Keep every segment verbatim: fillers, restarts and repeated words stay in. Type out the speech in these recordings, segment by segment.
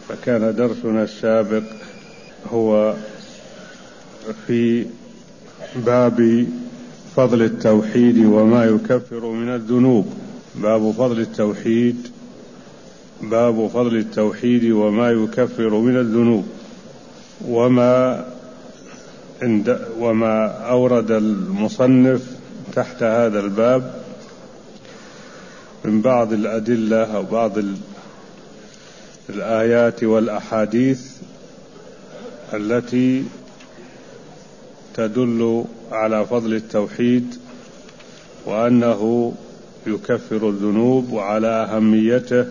فكان درسنا السابق هو في باب فضل التوحيد وما يكفر من الذنوب. باب فضل التوحيد باب فضل التوحيد وما يكفر من الذنوب، وما عند وما أورد المصنف تحت هذا الباب من بعض الأدلة أو بعض الآيات والأحاديث التي تدل على فضل التوحيد وأنه يكفر الذنوب وعلى أهميته.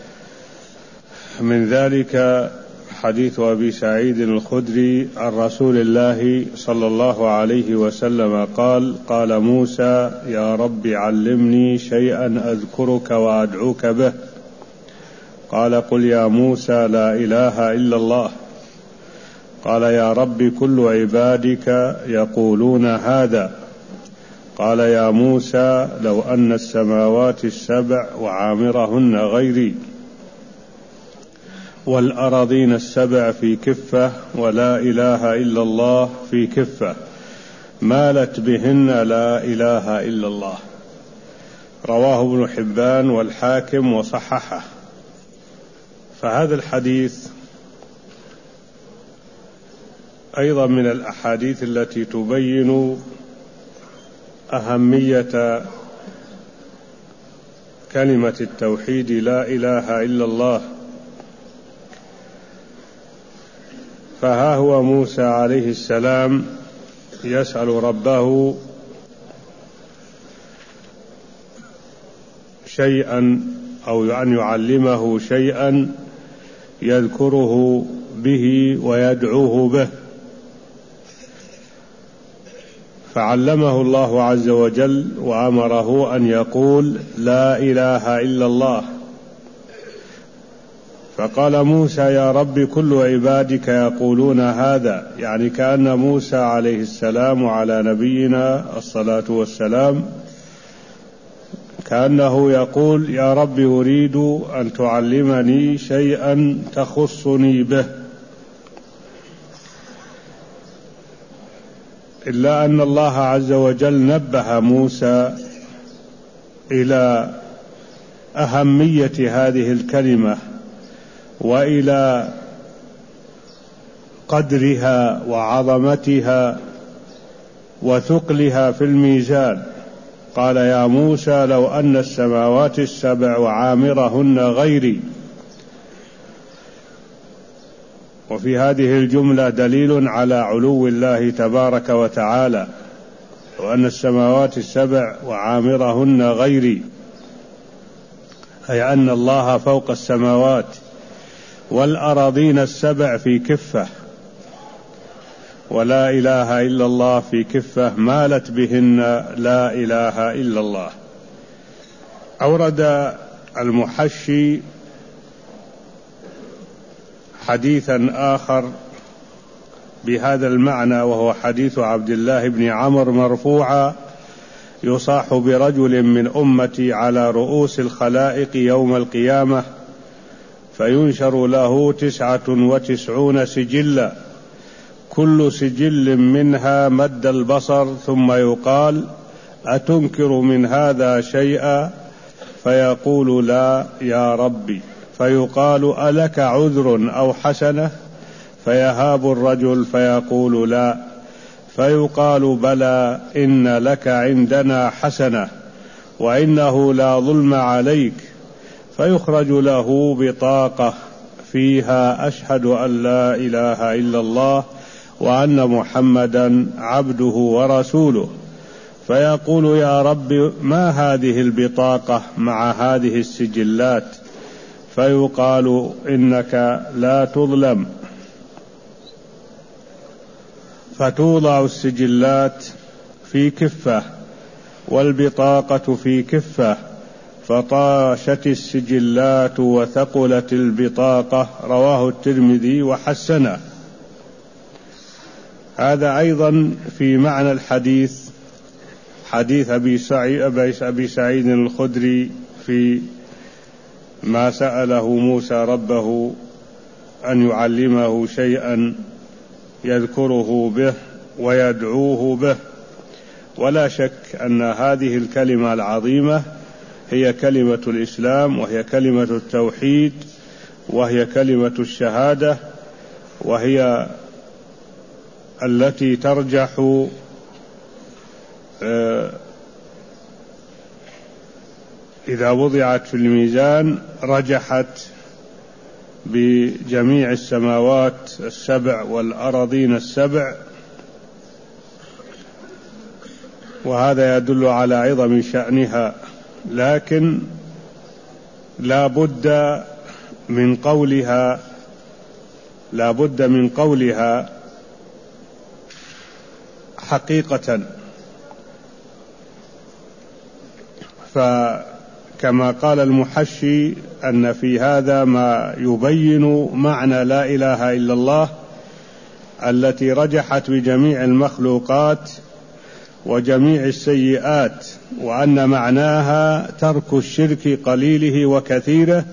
من ذلك حديث أبي سعيد الخدري عن رسول الله صلى الله عليه وسلم قال: قال موسى: يا رب علمني شيئا أذكرك وأدعوك به. قال: قل يا موسى لا إله إلا الله. قال: يا رب كل عبادك يقولون هذا. قال: يا موسى لو أن السماوات السبع وعامرهن غيري والأراضين السبع في كفة ولا إله إلا الله في كفة مالت بهن لا إله إلا الله. رواه ابن حبان والحاكم وصححه. فهذا الحديث أيضا من الأحاديث التي تبين أهمية كلمة التوحيد لا إله إلا الله. فها هو موسى عليه السلام يسأل ربه شيئا أو أن يعلمه شيئا يذكره به ويدعوه به، فعلمه الله عز وجل وأمره أن يقول لا إله إلا الله. فقال موسى: يا رب كل عبادك يقولون هذا، يعني كأن موسى عليه السلام وعلى نبينا الصلاة والسلام كأنه يقول: يا رب أريد أن تعلمني شيئا تخصني به. إلا أن الله عز وجل نبه موسى إلى أهمية هذه الكلمة وإلى قدرها وعظمتها وثقلها في الميزان. قال: يا موسى لو أن السماوات السبع وعامرهن غيري. وفي هذه الجملة دليل على علو الله تبارك وتعالى، وأن السماوات السبع وعامرهن غيري، أي أن الله فوق السماوات، والأراضين السبع في كفة ولا إله إلا الله في كفة مالت بهن لا إله إلا الله. أورد المحشي حديثا آخر بهذا المعنى، وهو حديث عبد الله بن عمرو مرفوعا: يصاح برجل من أمتي على رؤوس الخلائق يوم القيامة فينشر له تسعة وتسعون سجلا، كل سجل منها مد البصر، ثم يقال: أتنكر من هذا شيئا؟ فيقول: لا يا ربي. فيقال: ألك عذر أو حسنة؟ فيهاب الرجل فيقول: لا. فيقال: بلى، إن لك عندنا حسنة وإنه لا ظلم عليك. فيخرج له بطاقة فيها: أشهد أن لا إله إلا الله وأن محمدا عبده ورسوله. فيقول: يا رب ما هذه البطاقة مع هذه السجلات؟ فيقال: إنك لا تظلم. فتوضع السجلات في كفة والبطاقة في كفة، فطاشت السجلات وثقلت البطاقة. رواه الترمذي وحسنه. هذا أيضا في معنى الحديث، حديث أبي سعيد, أبي سعيد الخدري في ما سأله موسى ربه أن يعلمه شيئا يذكره به ويدعوه به. ولا شك أن هذه الكلمة العظيمة هي كلمة الإسلام، وهي كلمة التوحيد، وهي كلمة الشهادة، وهي التي ترجح إذا وضعت في الميزان رجحت بجميع السماوات السبع والأراضين السبع، وهذا يدل على عظم شأنها. لكن لا بد من قولها لا بد من قولها حقيقة، فكما قال المحشي أن في هذا ما يبين معنى لا إله إلا الله التي رجحت بجميع المخلوقات وجميع السيئات، وأن معناها ترك الشرك قليله وكثيره،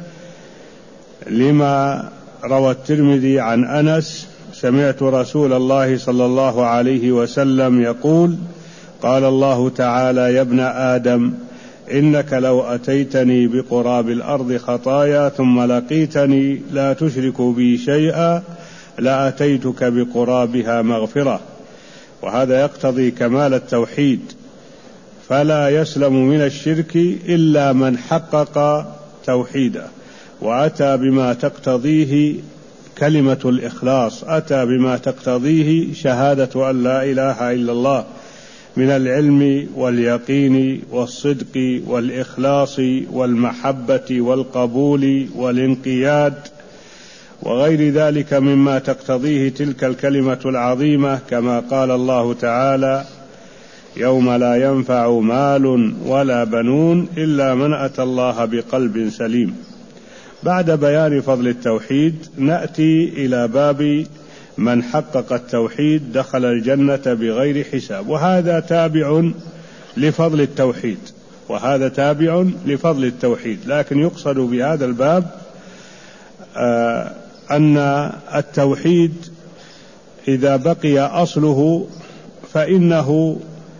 لما روى الترمذي عن أنس: سمعت رسول الله صلى الله عليه وسلم يقول: قال الله تعالى: يا ابن آدم، إنك لو أتيتني بقراب الأرض خطايا ثم لقيتني لا تشرك بي شيئا لأتيتك بقرابها مغفرة. وهذا يقتضي كمال التوحيد، فلا يسلم من الشرك إلا من حقق توحيده وأتى بما تقتضيه كلمة الإخلاص، أتى بما تقتضيه شهادة أن لا إله إلا الله من العلم واليقين والصدق والإخلاص والمحبة والقبول والانقياد وغير ذلك مما تقتضيه تلك الكلمة العظيمة، كما قال الله تعالى: يوم لا ينفع مال ولا بنون إلا من أتى الله بقلب سليم. بعد بيان فضل التوحيد نأتي إلى باب من حقق التوحيد دخل الجنة بغير حساب، وهذا تابع لفضل التوحيد وهذا تابع لفضل التوحيد لكن يقصد بهذا الباب آه أن التوحيد إذا بقي أصله فإنه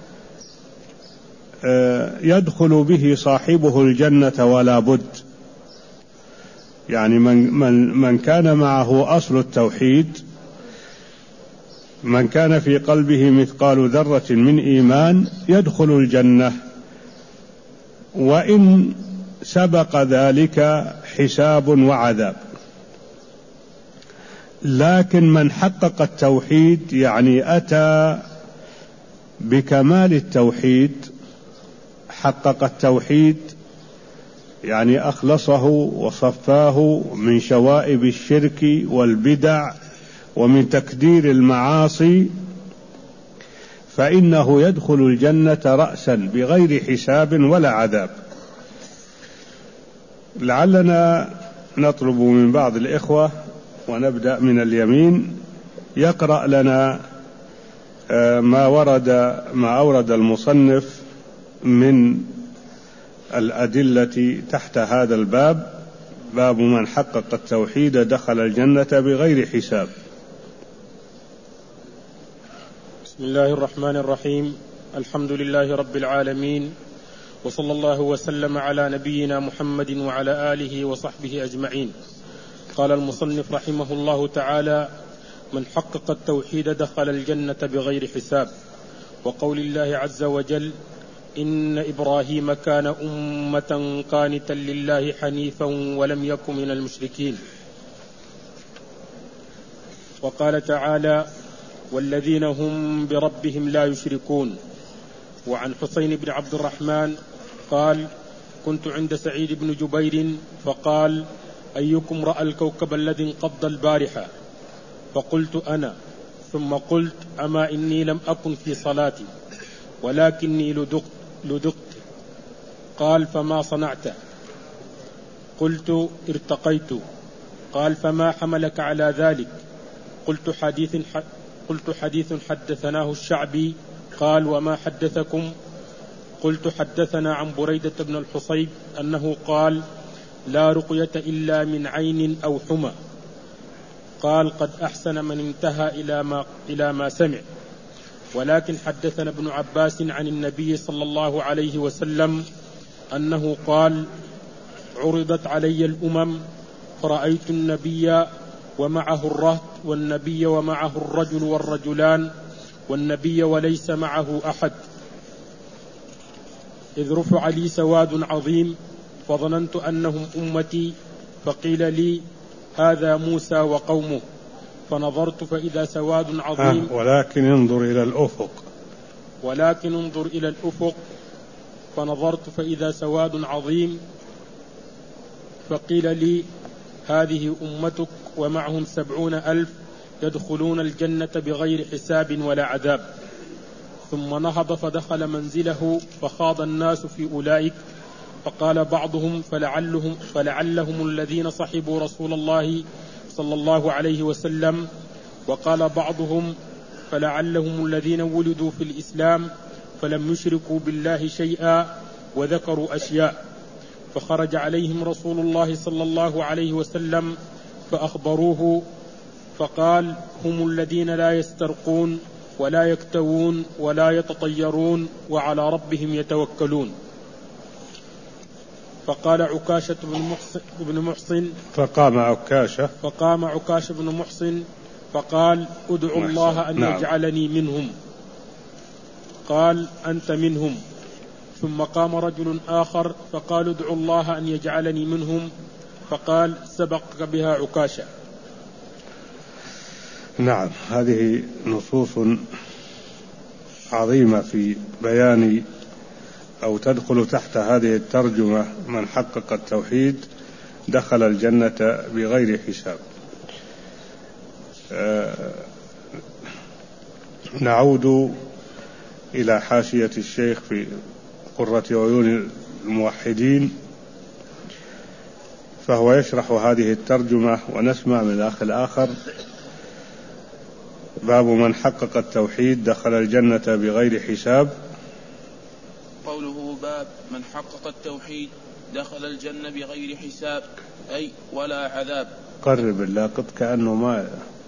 آه يدخل به صاحبه الجنة ولا بد. يعني من, من, من كان معه أصل التوحيد، من كان في قلبه مثقال ذرة من إيمان يدخل الجنة، وإن سبق ذلك حساب وعذاب. لكن من حقق التوحيد يعني أتى بكمال التوحيد، حقق التوحيد يعني أخلصه وصفاه من شوائب الشرك والبدع ومن تكدير المعاصي، فإنه يدخل الجنة رأسا بغير حساب ولا عذاب. لعلنا نطلب من بعض الإخوة، ونبدأ من اليمين، يقرأ لنا ما ورد ما أورد المصنف من الأدلة تحت هذا الباب، باب من حقق التوحيد دخل الجنة بغير حساب. بسم الله الرحمن الرحيم. الحمد لله رب العالمين، وصلى الله وسلم على نبينا محمد وعلى آله وصحبه أجمعين. قال المصنف رحمه الله تعالى: من حقق التوحيد دخل الجنة بغير حساب. وقول الله عز وجل: إن إبراهيم كان أمة قانتا لله حنيفا ولم يكن من المشركين. وقال تعالى: والذين هم بربهم لا يشركون. وعن حسين بن عبد الرحمن قال: كنت عند سعيد بن جبير فقال: أيكم رأى الكوكب الذي انقض البارحة؟ فقلت أنا، ثم قلت: أما إني لم أكن في صلاتي ولكني لدقت, لدقت. قال: فما صنعت؟ قلت: ارتقيت. قال: فما حملك على ذلك؟ قلت حديث, قلت حديث حدثناه الشعبي. قال: وما حدثكم؟ قلت: حدثنا عن بريدة بن الحصيب أنه قال: لا رقية إلا من عين أو حمى. قال قد أحسن من انتهى إلى ما, إلى ما سمع. ولكن حدثنا ابن عباس عن النبي صلى الله عليه وسلم أنه قال عرضت علي الأمم فرأيت النبي ومعه الرهط والنبي ومعه الرجل والرجلان والنبي وليس معه أحد، إذ رفع لي سواد عظيم فظننت أنهم أمتي، فقيل لي هذا موسى وقومه، فنظرت فإذا سواد عظيم. آه ولكن انظر إلى الأفق ولكن انظر إلى الأفق فنظرت فإذا سواد عظيم، فقيل لي هذه أمتك ومعهم سبعون ألف يدخلون الجنة بغير حساب ولا عذاب. ثم نهض فدخل منزله فخاض الناس في أولئك، فقال بعضهم فلعلهم, فلعلهم الذين صحبوا رسول الله صلى الله عليه وسلم، وقال بعضهم فلعلهم الذين ولدوا في الإسلام فلم يشركوا بالله شيئا وذكروا أشياء. فخرج عليهم رسول الله صلى الله عليه وسلم فأخبروه، فقال هم الذين لا يسترقون ولا يكتوون ولا يتطيرون وعلى ربهم يتوكلون. فقال عكاشة بن محصن, بن محصن فقام عكاشة فقام عكاشة بن محصن فقال ادعوا الله أن نعم. يجعلني منهم. قال أنت منهم. ثم قام رجل آخر فقال ادعوا الله أن يجعلني منهم، فقال سبقك بها عكاشة. نعم، هذه نصوص عظيمة في بيان أو تدخل تحت هذه الترجمة من حقق التوحيد دخل الجنة بغير حساب. آه نعود إلى حاشية الشيخ في قرة عيون الموحدين، فهو يشرح هذه الترجمة ونسمع من الأخ الآخر. باب من حقق التوحيد دخل الجنة بغير حساب. قوله باب من حقق التوحيد دخل الجنة بغير حساب أي ولا عذاب. قرب اللاقط كأنه ما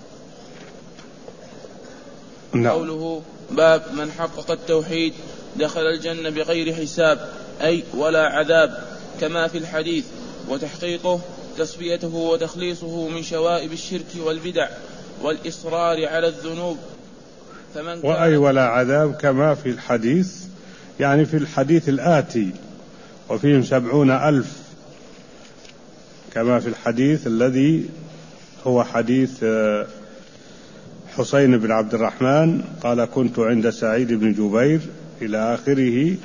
نعم. قوله باب من حقق التوحيد دخل الجنة بغير حساب أي ولا عذاب كما في الحديث، وتحقيقه تصفيته وتخليصه من شوائب الشرك والبدع والإصرار على الذنوب. فمن وأي ولا عذاب كما في الحديث، يعني في الحديث الآتي وفيهم سبعون ألف، كما في الحديث الذي هو حديث حسين بن عبد الرحمن قال كنت عند سعيد بن جبير إلى آخره.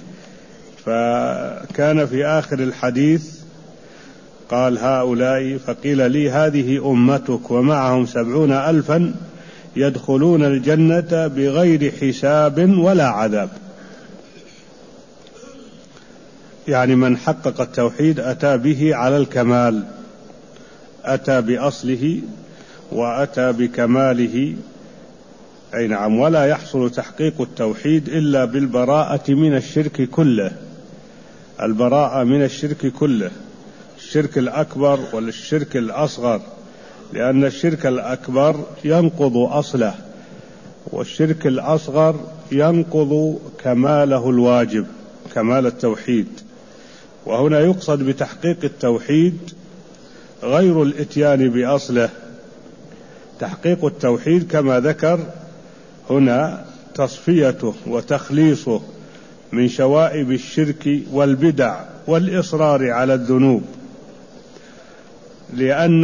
فكان في آخر الحديث قال هؤلاء، فقيل لي هذه أمتك ومعهم سبعون ألفا يدخلون الجنة بغير حساب ولا عذاب. يعني من حقق التوحيد أتى به على الكمال، أتى بأصله وأتى بكماله. أي نعم. ولا يحصل تحقيق التوحيد إلا بالبراءة من الشرك كله، البراءة من الشرك كله، الشرك الأكبر والشرك الأصغر، لأن الشرك الأكبر ينقض أصله، والشرك الأصغر ينقض كماله الواجب، كمال التوحيد. وهنا يقصد بتحقيق التوحيد غير الإتيان بأصله. تحقيق التوحيد كما ذكر هنا تصفيته وتخليصه من شوائب الشرك والبدع والإصرار على الذنوب، لأن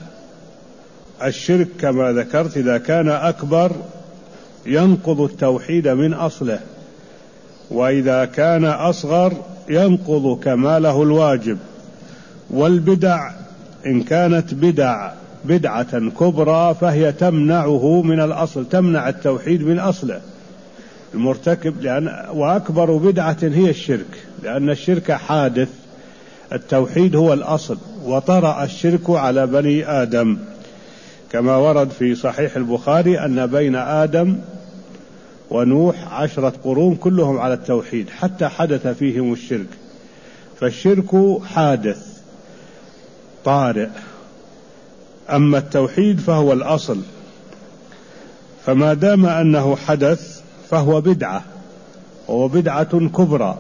الشرك كما ذكرت إذا كان أكبر ينقض التوحيد من أصله، وإذا كان أصغر ينقض كماله الواجب. والبدع إن كانت بدع بدعة كبرى فهي تمنعه من الأصل، تمنع التوحيد من أصله المرتكب. لأن وأكبر بدعة هي الشرك، لأن الشرك حادث، التوحيد هو الأصل. وطرأ الشرك على بني آدم كما ورد في صحيح البخاري أن بين آدم ونوح عشرة قرون كلهم على التوحيد حتى حدث فيهم الشرك. فالشرك حادث طارئ، أما التوحيد فهو الأصل، فما دام أنه حدث فهو بدعة، وهو بدعة كبرى.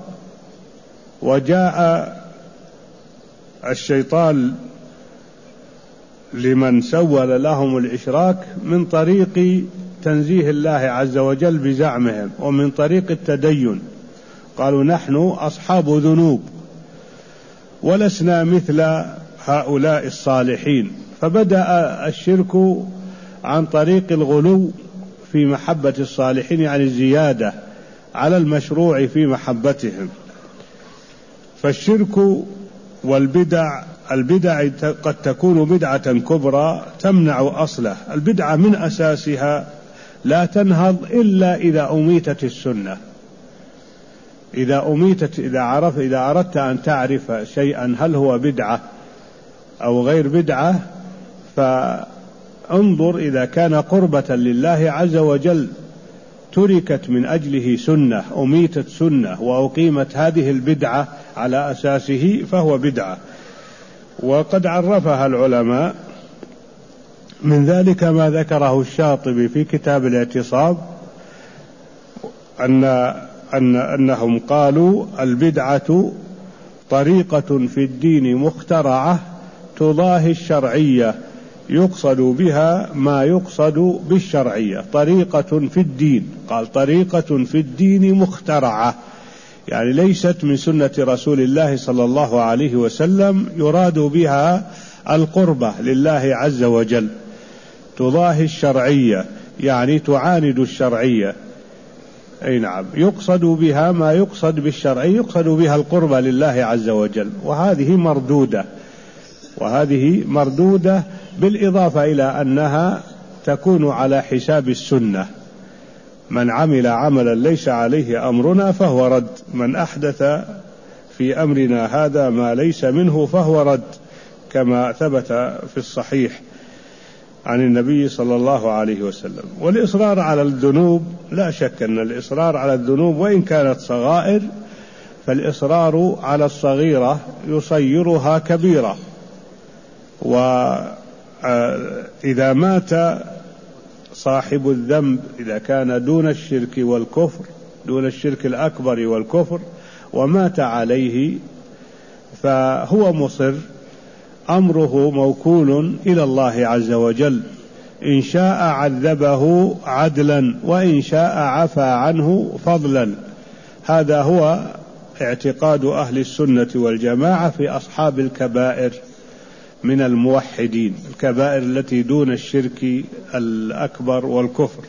وجاء الشيطان لمن سول لهم الإشراك من طريق تنزيه الله عز وجل بزعمهم، ومن طريق التدين. قالوا نحن أصحاب ذنوب ولسنا مثل هؤلاء الصالحين، فبدأ الشرك عن طريق الغلو في محبة الصالحين، يعني الزيادة على المشروع في محبتهم. فالشرك والبدع، البدع قد تكون بدعة كبرى تمنع أصله. البدعة من أساسها لا تنهض إلا إذا أميتت السنة. إذا أميتت، إذا عرف إذا أردت أن تعرف شيئا هل هو بدعة أو غير بدعة، فانظر إذا كان قربة لله عز وجل تركت من أجله سنة، أميتت سنة وأقيمت هذه البدعة على أساسه، فهو بدعة. وقد عرفها العلماء، من ذلك ما ذكره الشاطبي في كتاب الاعتصام، أن أن أنهم قالوا البدعة طريقة في الدين مخترعة تضاهي الشرعية يقصد بها ما يقصد بالشرعية. طريقة في الدين، قال طريقة في الدين مخترعة، يعني ليست من سنة رسول الله صلى الله عليه وسلم، يراد بها القربة لله عز وجل. تضاهي الشرعية يعني تعاند الشرعية، أي نعم، يقصد بها ما يقصد بالشرعي، يقصد بها القربة لله عز وجل، وهذه مردودة، وهذه مردودة بالإضافة إلى أنها تكون على حساب السنة. من عمل عملا ليس عليه أمرنا فهو رد، من أحدث في أمرنا هذا ما ليس منه فهو رد، كما ثبت في الصحيح عن النبي صلى الله عليه وسلم. والإصرار على الذنوب، لا شك أن الإصرار على الذنوب وإن كانت صغائر، فالإصرار على الصغيرة يصيرها كبيرة. وإذا مات صاحب الذنب، إذا كان دون الشرك والكفر، دون الشرك الأكبر والكفر، ومات عليه، فهو مصر، أمره موكول إلى الله عز وجل، إن شاء عذبه عدلا وإن شاء عفى عنه فضلا. هذا هو اعتقاد أهل السنة والجماعة في أصحاب الكبائر من الموحدين، الكبائر التي دون الشرك الأكبر والكفر.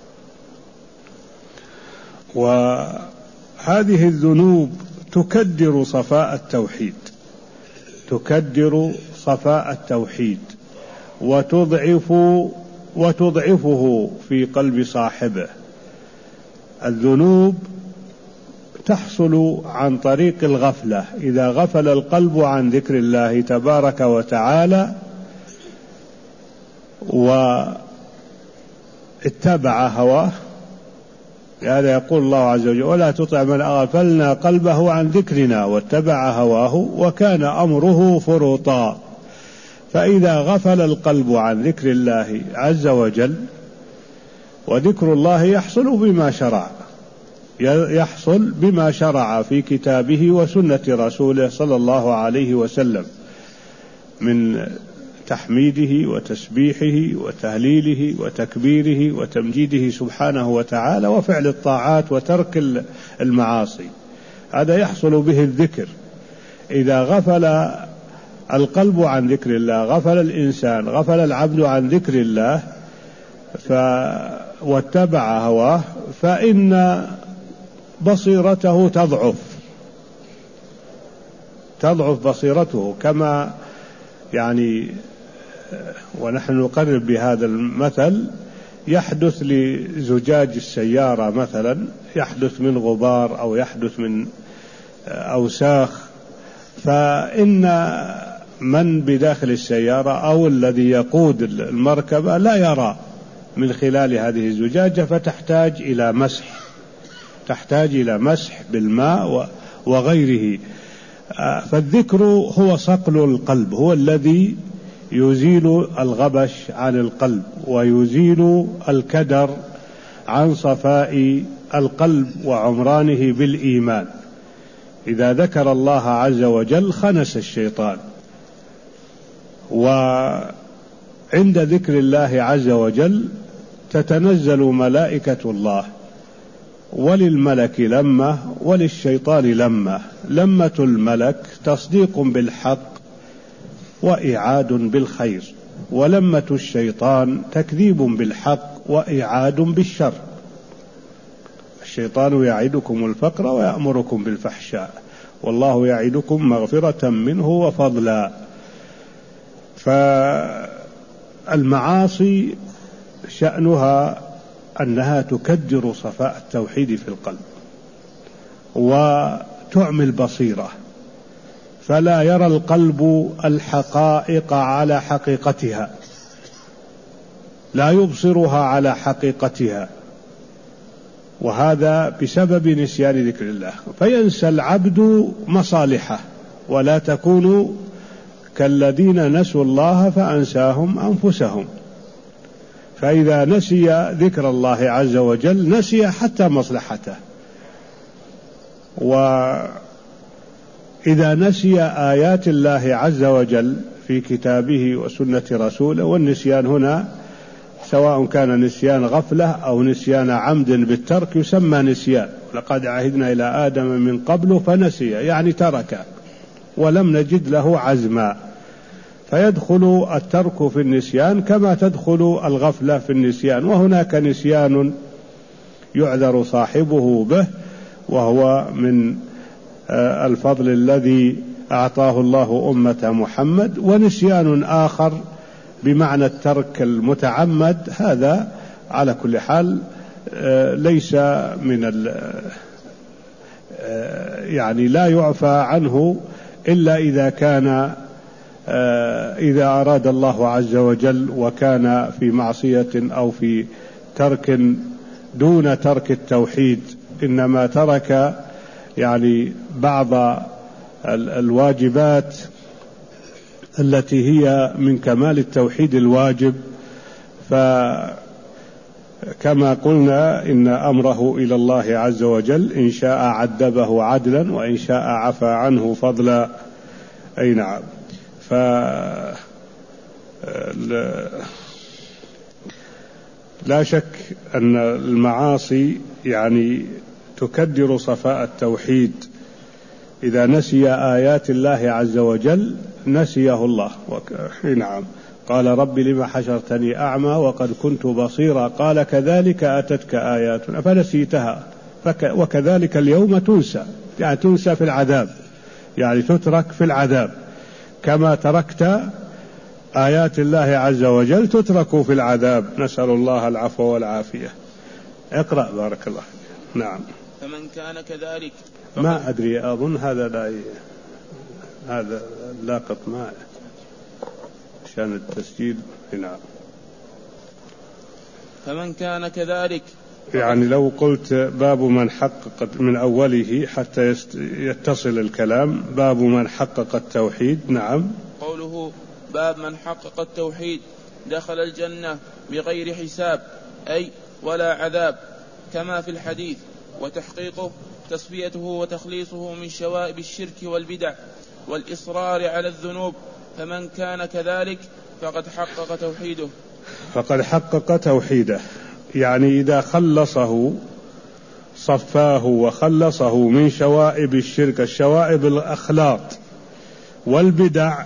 وهذه الذنوب تكدر صفاء التوحيد، تكدر صفاء التوحيد وتضعف وتضعفه في قلب صاحبه. الذنوب تحصل عن طريق الغفلة، إذا غفل القلب عن ذكر الله تبارك وتعالى واتبع هواه. هذا يقول الله عز وجل: ولا تطع من أغفلنا قلبه عن ذكرنا واتبع هواه وكان أمره فرطا. فإذا غفل القلب عن ذكر الله عز وجل، وذكر الله يحصل بما شرع، يحصل بما شرع في كتابه وسنة رسوله صلى الله عليه وسلم من تحميده وتسبيحه وتهليله وتكبيره وتمجيده سبحانه وتعالى، وفعل الطاعات وترك المعاصي. هذا يحصل به الذكر. إذا غفل القلب عن ذكر الله، غفل الإنسان، غفل العبد عن ذكر الله ف... واتبع هواه، فإن بصيرته تضعف، تضعف بصيرته. كما يعني ونحن نقرب بهذا المثل، يحدث لزجاج السيارة مثلا، يحدث من غبار أو يحدث من أوساخ، فإن من بداخل السيارة أو الذي يقود المركبة لا يرى من خلال هذه الزجاجة، فتحتاج إلى مسح، تحتاج إلى مسح بالماء وغيره. فالذكر هو صقل القلب، هو الذي يزيل الغبش عن القلب ويزيل الكدر عن صفاء القلب وعمرانه بالإيمان. إذا ذكر الله عز وجل خنس الشيطان. وعند ذكر الله عز وجل تتنزل ملائكة الله، وللملك لمة وللشيطان لمة. لمة الملك تصديق بالحق وإعاد بالخير، ولمة الشيطان تكذيب بالحق وإعاد بالشر. الشيطان يعدكم الفقر ويأمركم بالفحشاء، والله يعدكم مغفرة منه وفضلا. فالمعاصي شأنها أنها تكدر صفاء التوحيد في القلب وتعمي البصيرة، فلا يرى القلب الحقائق على حقيقتها، لا يبصرها على حقيقتها، وهذا بسبب نسيان ذكر الله. فينسى العبد مصالحه، ولا تكونوا كالذين نسوا الله فأنساهم أنفسهم. فإذا نسي ذكر الله عز وجل نسي حتى مصلحته. وإذا نسي آيات الله عز وجل في كتابه وسنة رسوله، والنسيان هنا سواء كان نسيان غفلة أو نسيان عمد بالترك يسمى نسيان. لقد عهدنا إلى آدم من قبل فنسي، يعني ترك ولم نجد له عزما. فيدخل الترك في النسيان كما تدخل الغفلة في النسيان. وهناك نسيان يعذر صاحبه به، وهو من الفضل الذي أعطاه الله أمة محمد. ونسيان آخر بمعنى الترك المتعمد، هذا على كل حال ليس من يعني لا يعفى عنه إلا إذا كان إذا أراد الله عز وجل وكان في معصية أو في ترك دون ترك التوحيد، إنما ترك يعني بعض الواجبات التي هي من كمال التوحيد الواجب. فكما قلنا إن أمره إلى الله عز وجل، إن شاء عذبه عدلا وإن شاء عفى عنه فضلا. أي نعم. ف لا شك أن المعاصي يعني تكدر صفاء التوحيد. إذا نسي آيات الله عز وجل نسيه الله. نعم. قال رب لما حشرتني أعمى وقد كنت بصيرا قال كذلك أتتك آياتنا فنسيتها وكذلك اليوم تنسى، يعني تنسى في العذاب، يعني تترك في العذاب. كما تركت آيات الله عز وجل تترك في العذاب. نسأل الله العفو والعافية. اقرأ بارك الله. نعم. فمن كان كذلك ما أدري، أظن هذا لا ي... هذا لاقط ماء عشان التسجيل. نعم. فمن كان كذلك، يعني لو قلت باب من حقق من أوله حتى يتصل الكلام، باب من حقق التوحيد. نعم. قوله باب من حقق التوحيد دخل الجنة بغير حساب، أي ولا عذاب، كما في الحديث. وتحقيقه تصفيته وتخليصه من شوائب الشرك والبدع والإصرار على الذنوب. فمن كان كذلك فقد حقق توحيده. فقد حقق توحيده، يعني إذا خلصه صفاه وخلصه من شوائب الشرك، الشوائب الأخلاط والبدع،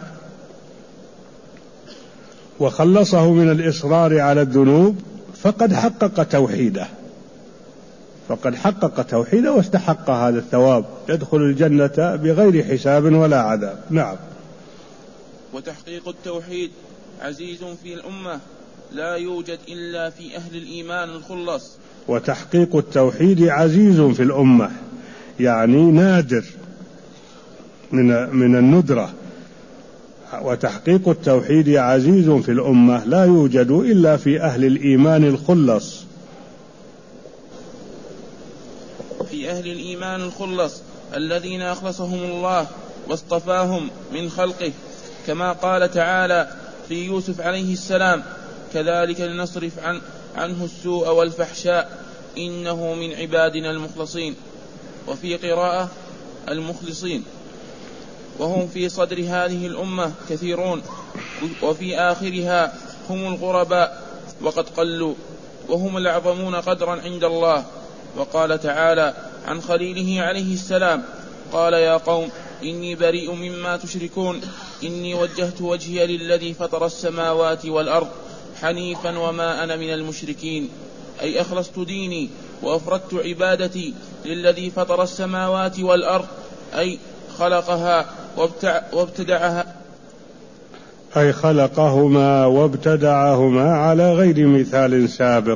وخلصه من الإصرار على الذنوب، فقد حقق توحيده. فقد حقق توحيده واستحق هذا الثواب، يدخل الجنة بغير حساب ولا عذاب. نعم. وتحقيق التوحيد عزيز في الأمة، لا يوجد إلا في أهل الإيمان الخلص. وتحقيق التوحيد عزيز في الأمة، يعني نادر من من الندرة. وتحقيق التوحيد عزيز في الأمة، لا يوجد إلا في أهل الإيمان الخلص. في أهل الإيمان الخلص الذين أخلصهم الله واصطفاهم من خلقه، كما قال تعالى في في يوسف عليه السلام، كذلك لنصرف عن عنه السوء والفحشاء إنه من عبادنا المخلصين. وفي قراءة المخلصين، وهم في صدر هذه الأمة كثيرون، وفي آخرها هم الغرباء وقد قلوا، وهم الأعظمون قدرا عند الله. وقال تعالى عن خليله عليه السلام: قال يا قوم إني بريء مما تشركون إني وجهت وجهي للذي فطر السماوات والأرض حنيفا وما أنا من المشركين، أي أخلصت ديني وأفردت عبادتي للذي فطر السماوات والأرض، أي خلقها وابتدعها أي خلقهما وابتدعهما على غير مثال سابق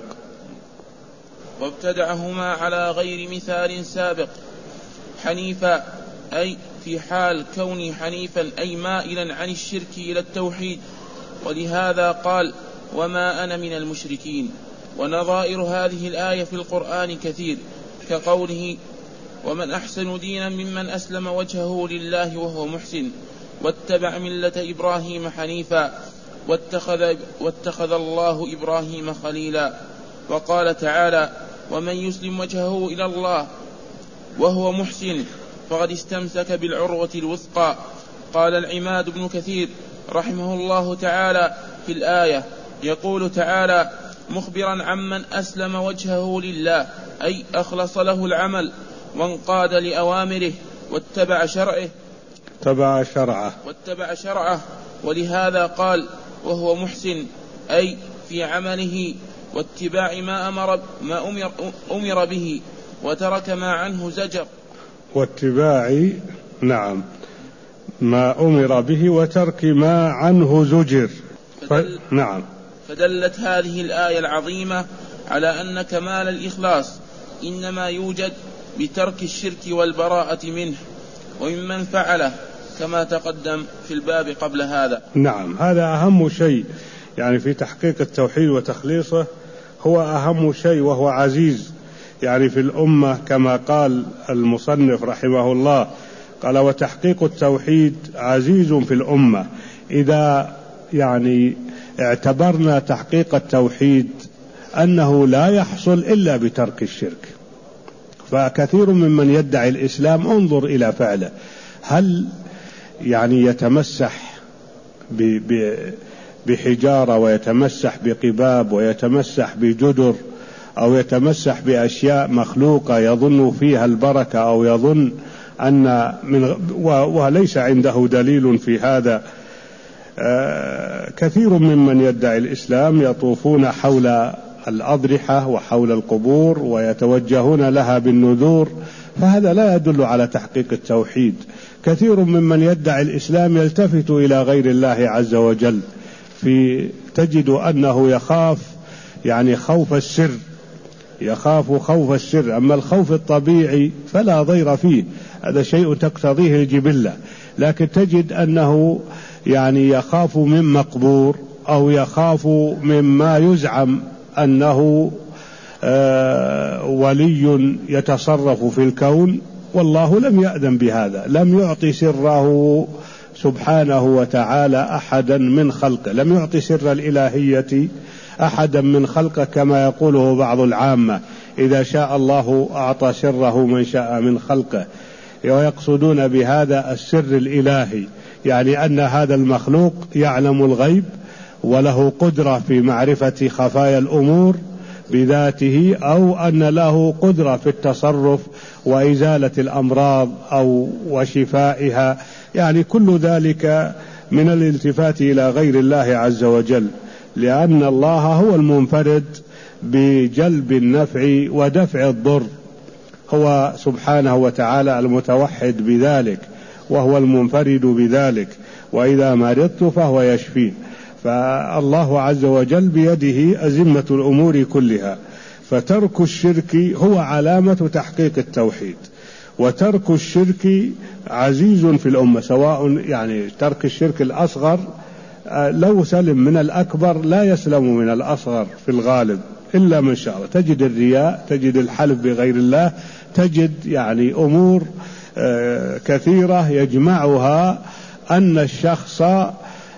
وابتدعهما على غير مثال سابق حنيفا، أي في حال كوني حنيفا أي مائلا عن الشرك إلى التوحيد. ولهذا قال: وما أنا من المشركين. ونظائر هذه الآية في القرآن كثير، كقوله: ومن أحسن دينا ممن أسلم وجهه لله وهو محسن واتبع ملة إبراهيم حنيفا واتخذ, واتخذ الله إبراهيم خليلا. وقال تعالى: ومن يسلم وجهه إلى الله وهو محسن فقد استمسك بالعروة الوثقى. قال العماد بن كثير رحمه الله تعالى في الآية، يقول تعالى مخبرا عمن أسلم وجهه لله، أي أخلص له العمل وانقاد لأوامره واتبع شرعه تبع شرعه واتبع شرعه ولهذا قال: وهو محسن، أي في عمله واتباع ما أمر, ما أمر, أمر به وترك ما عنه زجر. واتباع نعم ما أمر به وترك ما عنه زجر. فدل ف... نعم فدلت هذه الآية العظيمة على أن كمال الإخلاص إنما يوجد بترك الشرك والبراءة منه وممن فعله، كما تقدم في الباب قبل هذا. نعم، هذا أهم شيء يعني في تحقيق التوحيد وتخليصه، هو أهم شيء وهو عزيز يعني في الأمة، كما قال المصنف رحمه الله، قال: وتحقيق التوحيد عزيز في الأمة. إذا يعني اعتبرنا تحقيق التوحيد أنه لا يحصل إلا بترك الشرك، فكثير ممن يدعي الإسلام انظر إلى فعله، هل يعني يتمسح بحجارة ويتمسح بقباب ويتمسح بجدر أو يتمسح بأشياء مخلوقة يظن فيها البركة أو يظن أن من وليس عنده دليل في هذا. آه كثير ممن يدعي الإسلام يطوفون حول الأضرحة وحول القبور ويتوجهون لها بالنذور، فهذا لا يدل على تحقيق التوحيد. كثير ممن يدعي الإسلام يلتفت إلى غير الله عز وجل، في تجد أنه يخاف يعني خوف السر، يخاف خوف السر. أما الخوف الطبيعي فلا ضير فيه، هذا شيء تقتضيه الجبلة، لكن تجد أنه يعني يخاف من مقبور أو يخاف مما يزعم أنه آه ولي يتصرف في الكون، والله لم يأذن بهذا، لم يعطي سره سبحانه وتعالى أحدا من خلقه، لم يعطي سر الإلهية أحدا من خلقه كما يقوله بعض العامة: إذا شاء الله أعطى سره من شاء من خلقه، ويقصدون بهذا السر الإلهي، يعني أن هذا المخلوق يعلم الغيب وله قدرة في معرفة خفايا الأمور بذاته، أو أن له قدرة في التصرف وإزالة الأمراض أو وشفائها، يعني كل ذلك من الالتفات إلى غير الله عز وجل، لأن الله هو المنفرد بجلب النفع ودفع الضر، هو سبحانه وتعالى المتوحد بذلك وهو المنفرد بذلك، وإذا مرضت فهو يشفين. فالله عز وجل بيده أزمة الأمور كلها، فترك الشرك هو علامة تحقيق التوحيد، وترك الشرك عزيز في الأمة، سواء يعني ترك الشرك الأصغر لو سلم من الأكبر لا يسلم من الأصغر في الغالب إلا من شاء الله. تجد الرياء، تجد الحلف بغير الله، تجد يعني أمور كثيرة يجمعها أن الشخص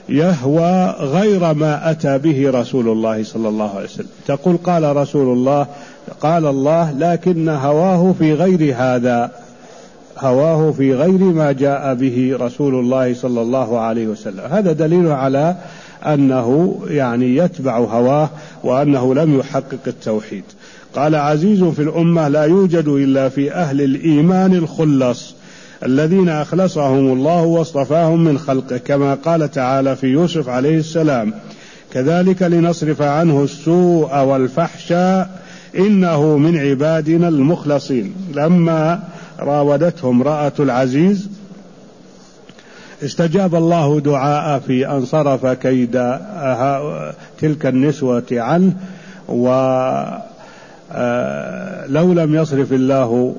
يهوى غير ما أتى به رسول الله صلى الله عليه وسلم. تقول قال رسول الله قال الله، لكن هواه في غير هذا، هواه في غير ما جاء به رسول الله صلى الله عليه وسلم. هذا دليل على أنه يعني يتبع هواه وأنه لم يحقق التوحيد. قال عزيز في الأمة لا يوجد إلا في أهل الإيمان الخلص الذين أخلصهم الله واصطفاهم من خلقه، كما قال تعالى في يوسف عليه السلام: كذلك لنصرف عنه السوء والفحشاء إنه من عبادنا المخلصين. لما راودته امرأة العزيز استجاب الله دعاء في أن صرف كيد تلك النسوة عنه، ولو لم يصرف الله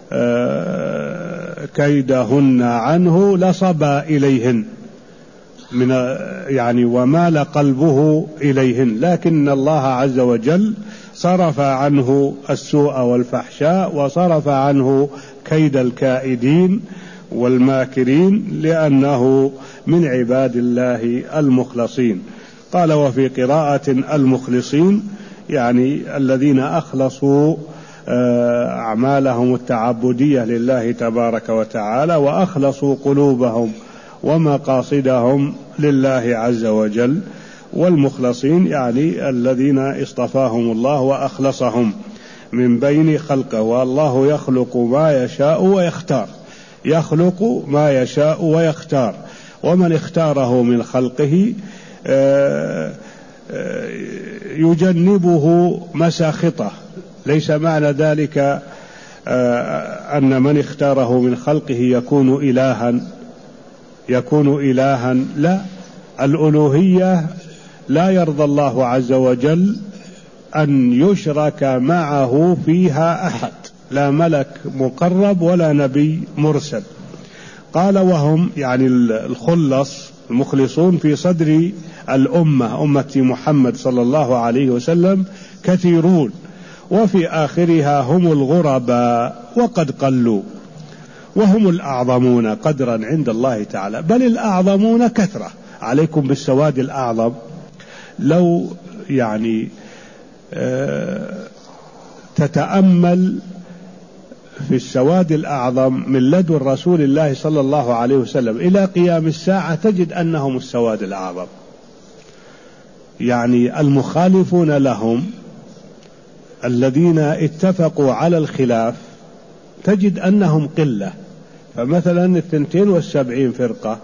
كيدهن عنه لصبا إليهن من يعني ومال قلبه إليهن، لكن الله عز وجل صرف عنه السوء والفحشاء وصرف عنه كيد الكائدين والماكرين لأنه من عباد الله المخلصين. قال وفي قراءة المخلصين يعني الذين أخلصوا أعمالهم التعبدية لله تبارك وتعالى وأخلصوا قلوبهم ومقاصدهم لله عز وجل. والمخلصين يعني الذين اصطفاهم الله وأخلصهم من بين خلقه، والله يخلق ما يشاء ويختار، يخلق ما يشاء ويختار، ومن اختاره من خلقه يجنبه مساخطه. ليس معنى ذلك أن من اختاره من خلقه يكون إلها يكون إلها لا، الألوهية لا يرضى الله عز وجل أن يشرك معه فيها أحد، لا ملك مقرب ولا نبي مرسل. قال وهم يعني الخلص المخلصون في صدر الأمة أمة محمد صلى الله عليه وسلم كثيرون، وفي آخرها هم الغرباء وقد قلوا، وهم الأعظمون قدرا عند الله تعالى، بل الأعظمون كثرة. عليكم بالسواد الأعظم، لو يعني تتأمل في السواد الأعظم من لدن رسول الله صلى الله عليه وسلم إلى قيام الساعة تجد أنهم السواد الأعظم. يعني المخالفون لهم الذين اتفقوا على الخلاف تجد أنهم قلة. فمثلا الثنتين والسبعين فرقة،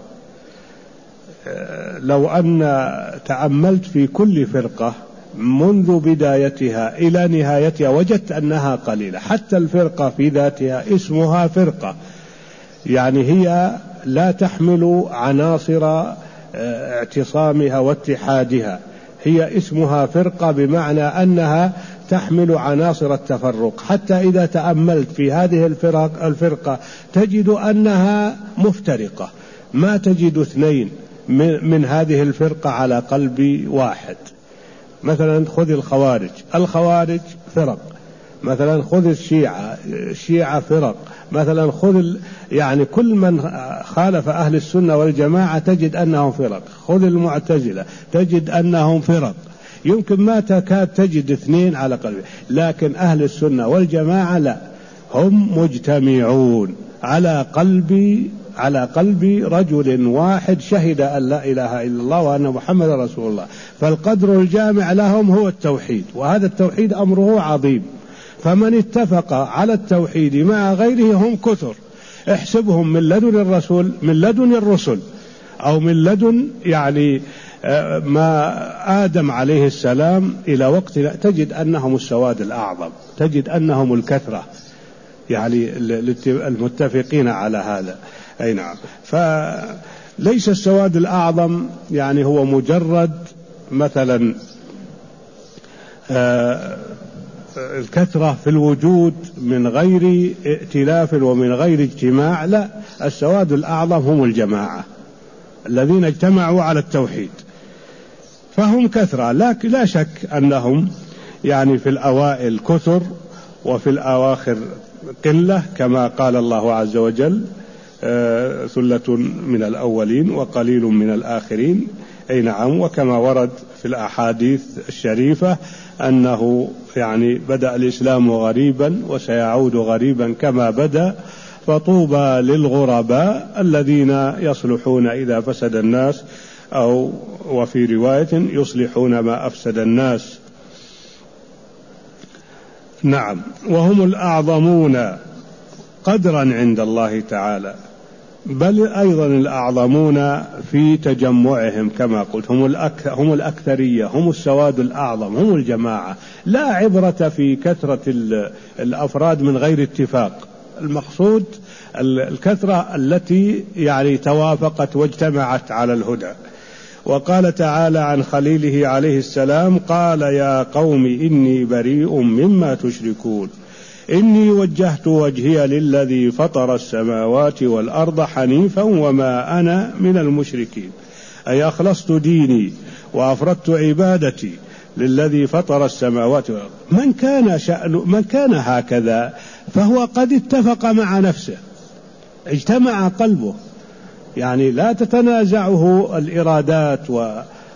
لو أن تأملت في كل فرقة منذ بدايتها إلى نهايتها وجدت أنها قليلة. حتى الفرقة في ذاتها اسمها فرقة، يعني هي لا تحمل عناصر اعتصامها واتحادها، هي اسمها فرقة بمعنى أنها تحمل عناصر التفرق. حتى إذا تأملت في هذه الفرق الفرقة تجد أنها مفترقة، ما تجد اثنين من هذه الفرقة على قلب واحد. مثلا خذ الخوارج، الخوارج فرق. مثلا خذ الشيعة، الشيعة فرق. مثلا خذ يعني كل من خالف أهل السنة والجماعة تجد أنهم فرق. خذ المعتزلة تجد أنهم فرق، يمكن ما تكاد تجد اثنين على قلب. لكن أهل السنة والجماعة لا، هم مجتمعون على قلب على قلب رجل واحد شهد أن لا إله إلا الله وأن محمد رسول الله. فالقدر الجامع لهم هو التوحيد، وهذا التوحيد أمره عظيم. فمن اتفق على التوحيد مع غيره هم كثر، احسبهم من لدن الرسول من لدن الرسل أو من لدن يعني ما آدم عليه السلام إلى وقت تجد أنهم السواد الأعظم، تجد أنهم الكثرة، يعني المتفقين على هذا. أي نعم. فليس السواد الأعظم يعني هو مجرد مثلا آه الكثرة في الوجود من غير ائتلاف ومن غير اجتماع، لا، السواد الأعظم هم الجماعة الذين اجتمعوا على التوحيد، فهم كثرة. لكن لا شك أنهم يعني في الأوائل كثر وفي الأواخر قلة، كما قال الله عز وجل ثلة من الأولين وقليل من الآخرين. أي نعم. وكما ورد في الأحاديث الشريفة أنه يعني بدأ الإسلام غريبا وسيعود غريبا كما بدأ، فطوبى للغرباء الذين يصلحون إذا فسد الناس، أو وفي رواية يصلحون ما أفسد الناس. نعم. وهم الأعظمون قدرا عند الله تعالى، بل أيضا الأعظمون في تجمعهم كما قلت، هم, الأك... هم الأكثرية، هم السواد الأعظم، هم الجماعة. لا عبرة في كثرة الأفراد من غير اتفاق، المقصود الكثرة التي يعني توافقت واجتمعت على الهدى. وقال تعالى عن خليله عليه السلام: قال يا قوم إني بريء مما تشركون إني وجهت وجهي للذي فطر السماوات والأرض حنيفا وما أنا من المشركين، أي أخلصت ديني وأفردت عبادتي للذي فطر السماوات والأرض. من كان شأن من كان هكذا فهو قد اتفق مع نفسه، اجتمع قلبه، يعني لا تتنازعه الإرادات و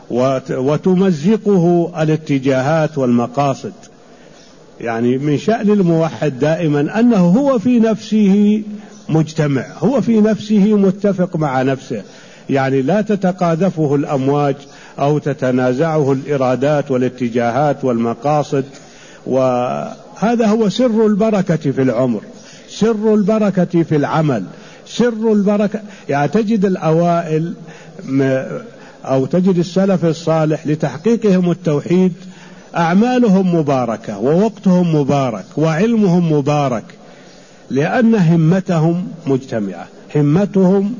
وتمزقه الاتجاهات والمقاصد. يعني من شأن الموحد دائما أنه هو في نفسه مجتمع، هو في نفسه متفق مع نفسه، يعني لا تتقاذفه الأمواج أو تتنازعه الإرادات والاتجاهات والمقاصد. وهذا هو سر البركة في العمر، سر البركة في العمل، سر البركة. يعني تجد الأوائل أو تجد السلف الصالح لتحقيقهم التوحيد أعمالهم مباركة ووقتهم مبارك وعلمهم مبارك، لأن همتهم مجتمعة، همتهم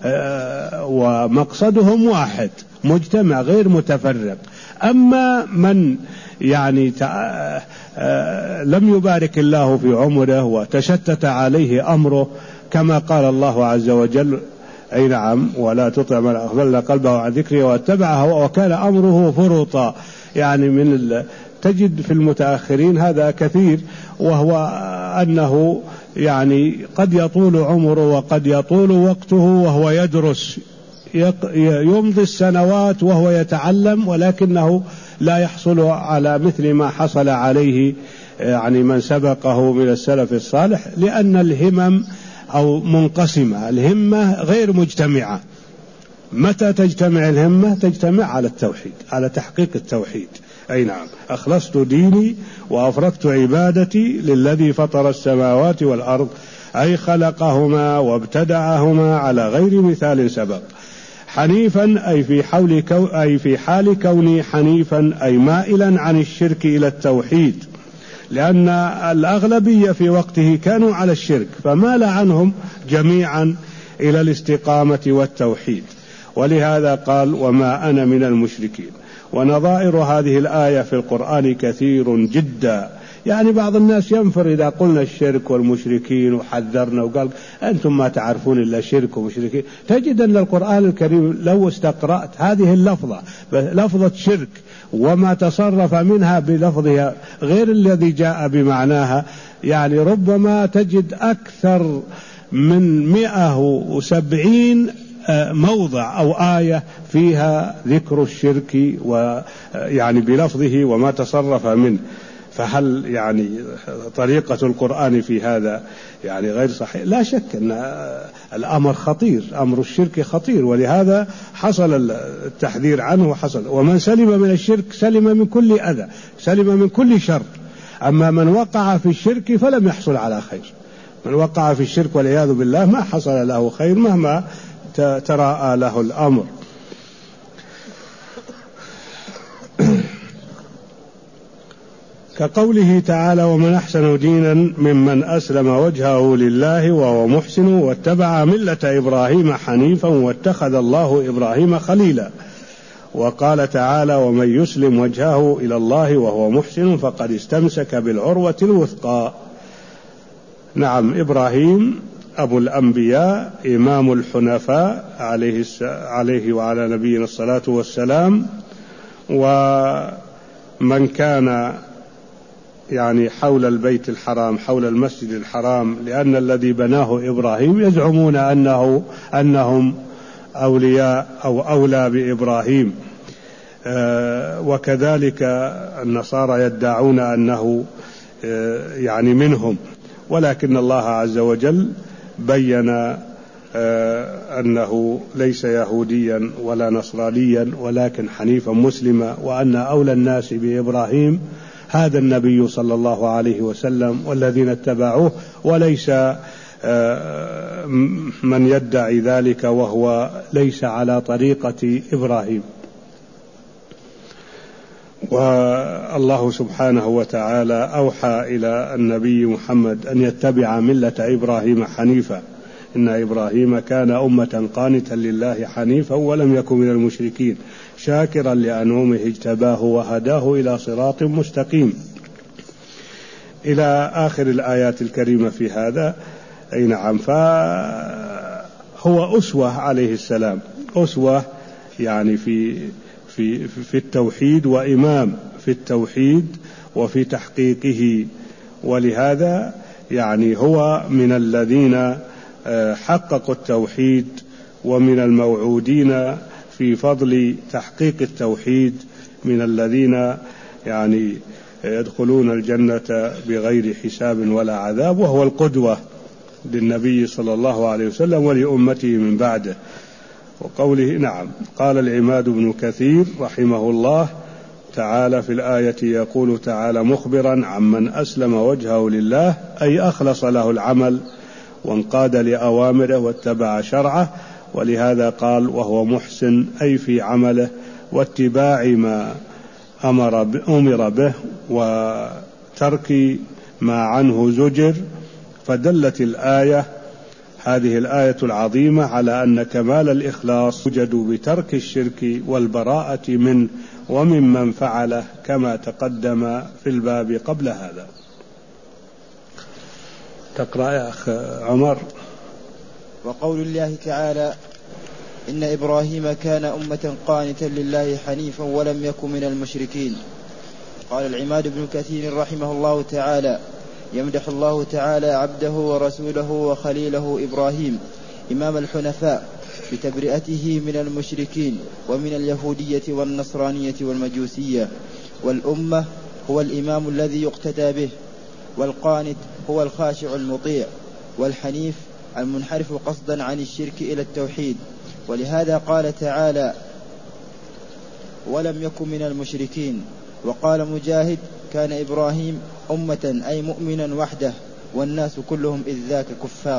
ومقصدهم واحد مجتمع غير متفرق. أما من يعني لم يبارك الله في عمره وتشتت عليه أمره، كما قال الله عز وجل: أي نعم، ولا تطع من أغفلنا قلبه عن ذكره واتبع هواه وكان أمره فرطا. يعني من تجد في المتأخرين هذا كثير، وهو أنه يعني قد يطول عمره وقد يطول وقته وهو يدرس، يمضي السنوات وهو يتعلم، ولكنه لا يحصل على مثل ما حصل عليه يعني من سبقه من السلف الصالح، لأن الهمم أو منقسمة، الهمة غير مجتمعة. متى تجتمع الهمة؟ تجتمع على التوحيد، على تحقيق التوحيد. أي نعم. أخلصت ديني وأفردت عبادتي للذي فطر السماوات والأرض، أي خلقهما وابتدعهما على غير مثال سبق. حنيفا أي في حول كو أي في حال كوني حنيفا، أي مائلا عن الشرك إلى التوحيد، لأن الأغلبية في وقته كانوا على الشرك، فمال عنهم جميعا إلى الاستقامة والتوحيد. ولهذا قال: وما أنا من المشركين. ونظائر هذه الآية في القرآن كثير جدا. يعني بعض الناس ينفر إذا قلنا الشرك والمشركين وحذرنا وقال أنتم ما تعرفون إلا شرك ومشركين. تجد أن القرآن الكريم لو استقرأت هذه اللفظة، لفظة شرك، وما تصرف منها بلفظها غير الذي جاء بمعناها، يعني ربما تجد أكثر من مئة وسبعين موضع أو آية فيها ذكر الشرك ويعني بلفظه وما تصرف منه. فهل يعني طريقة القرآن في هذا يعني غير صحيح؟ لا شك أن الأمر خطير، أمر الشرك خطير، ولهذا حصل التحذير عنه وحصل. ومن سلم من الشرك سلم من كل أذى، سلم من كل شر. أما من وقع في الشرك فلم يحصل على خير، من وقع في الشرك والعياذ بالله ما حصل له خير مهما تراءى له الأمر. كقوله تعالى: ومن أحسن دينا ممن أسلم وجهه لله وهو محسن واتبع ملة إبراهيم حنيفا واتخذ الله إبراهيم خليلا. وقال تعالى: ومن يسلم وجهه إلى الله وهو محسن فقد استمسك بالعروة الوثقى. نعم، إبراهيم أبو الأنبياء، إمام الحنفاء، عليه, عليه وعلى نبينا الصلاة والسلام. ومن كان يعني حول البيت الحرام، حول المسجد الحرام، لأن الذي بناه إبراهيم يزعمون أنه أنهم أولياء أو أولى بإبراهيم. وكذلك النصارى يدعون أنه يعني منهم، ولكن الله عز وجل بين أنه ليس يهوديا ولا نصرانيا ولكن حنيفا مسلما، وأن أولى الناس بإبراهيم هذا النبي صلى الله عليه وسلم والذين اتبعوه، وليس من يدعي ذلك وهو ليس على طريقة إبراهيم. والله سبحانه وتعالى أوحى إلى النبي محمد أن يتبع ملة إبراهيم حنيفا، إن إبراهيم كان أمة قانتا لله حنيفا ولم يكن من المشركين شاكرا لأنعمه اجتباه وهداه إلى صراط مستقيم، إلى آخر الآيات الكريمة في هذا. أي نعم، فهو أسوة عليه السلام، أسوة يعني في في في التوحيد، وإمام في التوحيد وفي تحقيقه، ولهذا يعني هو من الذين حققوا التوحيد ومن الموعودين في فضل تحقيق التوحيد، من الذين يعني يدخلون الجنة بغير حساب ولا عذاب، وهو القدوة للنبي صلى الله عليه وسلم ولأمته من بعده. وقوله نعم، قال العماد بن كثير رحمه الله تعالى في الآية، يقول تعالى مخبرا عمن أسلم وجهه لله، أي أخلص له العمل وانقاد لأوامره واتبع شرعه، ولهذا قال وهو محسن، أي في عمله واتباع ما أمر به وترك ما عنه زجر. فدلت الآية هذه الآية العظيمة على أن كمال الإخلاص يوجد بترك الشرك والبراءة منه وممن فعله، كما تقدم في الباب قبل هذا. تقرأ يا أخ عمر. وقول الله تعالى إن إبراهيم كان أمة قانتا لله حنيفا ولم يكن من المشركين. قال العماد بن كثير رحمه الله تعالى: يمدح الله تعالى عبده ورسوله وخليله إبراهيم إمام الحنفاء بتبرئته من المشركين ومن اليهودية والنصرانية والمجوسية. والأمة هو الإمام الذي يقتدى به، والقانت هو الخاشع المطيع، والحنيف المنحرف قصدا عن الشرك إلى التوحيد. ولهذا قال تعالى: ولم يكن من المشركين. وقال مجاهد: كان إبراهيم أمة أي مؤمنا وحده، والناس كلهم إذ ذاك كفار.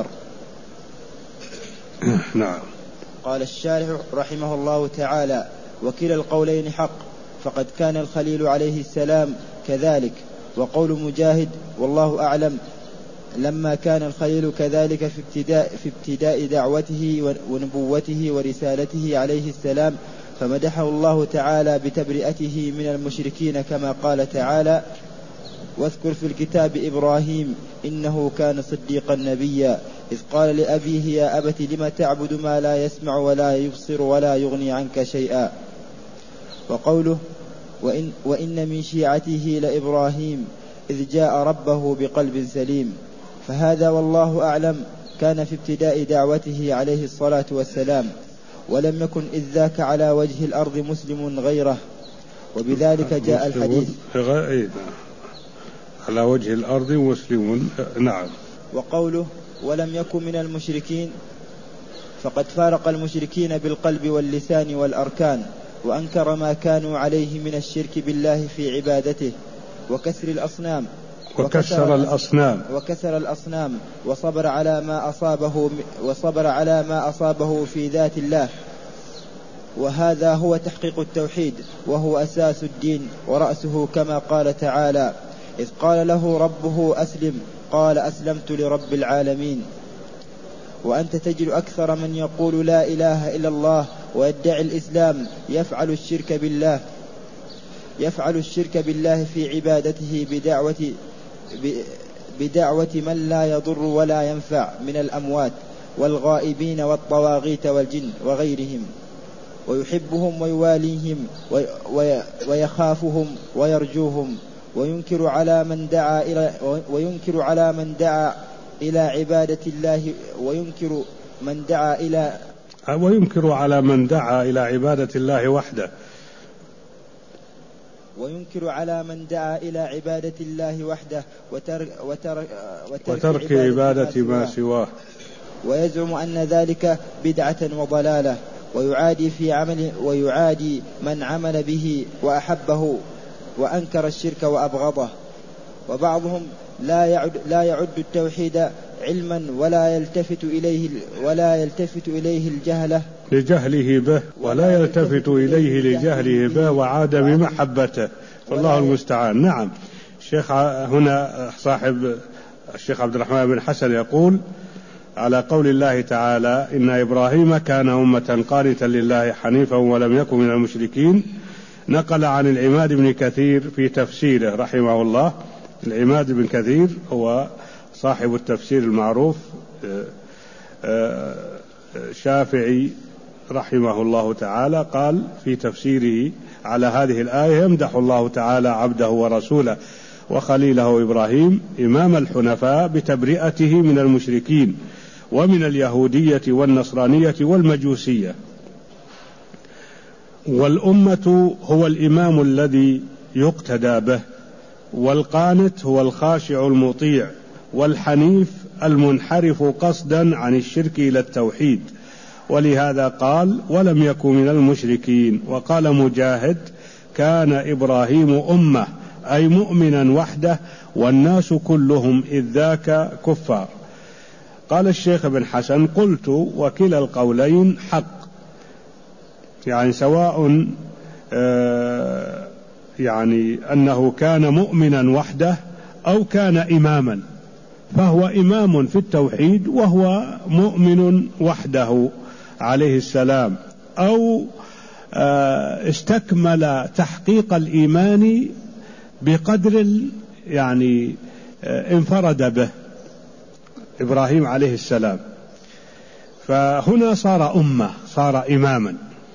نعم. قال الشارح رحمه الله تعالى: وكلا القولين حق، فقد كان الخليل عليه السلام كذلك. وقول مجاهد والله أعلم: لما كان الخليل كذلك في ابتداء, في ابتداء دعوته ونبوته ورسالته عليه السلام، فمدحه الله تعالى بتبرئته من المشركين، كما قال تعالى: واذكر في الكتاب إبراهيم إنه كان صديقا نبيا إذ قال لأبيه يا أبت لم تعبد ما لا يسمع ولا يبصر ولا يغني عنك شيئا. وقوله: وإن, وإن من شيعته لإبراهيم إذ جاء ربه بقلب سليم. فهذا والله أعلم كان في ابتداء دعوته عليه الصلاة والسلام، ولم يكن إذ ذاك على وجه الأرض مسلم غيره، وبذلك جاء الحديث على وجه الأرض مسلم. نعم. وقوله ولم يكن من المشركين، فقد فارق المشركين بالقلب واللسان والأركان، وأنكر ما كانوا عليه من الشرك بالله في عبادته وكسر الأصنام وكسر الأصنام وكسر الأصنام وصبر على ما أصابه وصبر على ما أصابه في ذات الله. وهذا هو تحقيق التوحيد، وهو أساس الدين ورأسه، كما قال تعالى: إذ قال له ربه أسلم قال أسلمت لرب العالمين. وأنت تجد أكثر من يقول لا إله إلا الله ويدعي الإسلام يفعل الشرك بالله يفعل الشرك بالله في عبادته بدعوة بدعوة من لا يضر ولا ينفع من الأموات والغائبين والطواغيت والجن وغيرهم، ويحبهم ويواليهم ويخافهم ويرجوهم، وينكر على من دعا إلى وينكر على من دعا إلى عبادة الله وينكر من دعا إلى وينكر على من دعا إلى عبادة الله وحده وينكر على من دعا إلى عبادة الله وحده وترك, وترك, وترك, وترك عبادة ما سواه، ويزعم أن ذلك بدعة وضلالة، ويعادي في عمل ويعادي من عمل به وأحبه وأنكر الشرك وأبغضه. وبعضهم لا يعد, لا يعد التوحيد علما ولا يلتفت إليه ولا يلتفت إليه الجهلة لجهله به ولا يلتفت إليه لجهله به وعدم محبته، والله المستعان. نعم، الشيخ هنا صاحب الشيخ عبد الرحمن بن حسن يقول على قول الله تعالى إن إبراهيم كان أمة قانتا لله حنيفا ولم يكن من المشركين، نقل عن العماد بن كثير في تفسيره رحمه الله. العماد بن كثير هو صاحب التفسير المعروف شافعي رحمه الله تعالى، قال في تفسيره على هذه الآية يمدح الله تعالى عبده ورسوله وخليله إبراهيم إمام الحنفاء بتبرئته من المشركين ومن اليهودية والنصرانية والمجوسية. والأمة هو الإمام الذي يقتدى به، والقانت هو الخاشع المطيع، والحنيف المنحرف قصدا عن الشرك إلى التوحيد. ولهذا قال ولم يكن من المشركين. وقال مجاهد كان إبراهيم أمة أي مؤمنا وحده والناس كلهم إذ ذاك كفار. قال الشيخ ابن حسن قلت وكلا القولين حق، يعني سواء آه يعني أنه كان مؤمنا وحده أو كان إماما، فهو إمام في التوحيد وهو مؤمن وحده عليه السلام، أو استكمل تحقيق الإيمان بقدر يعني انفرد به إبراهيم عليه السلام، فهنا صار أمة، صار إماما.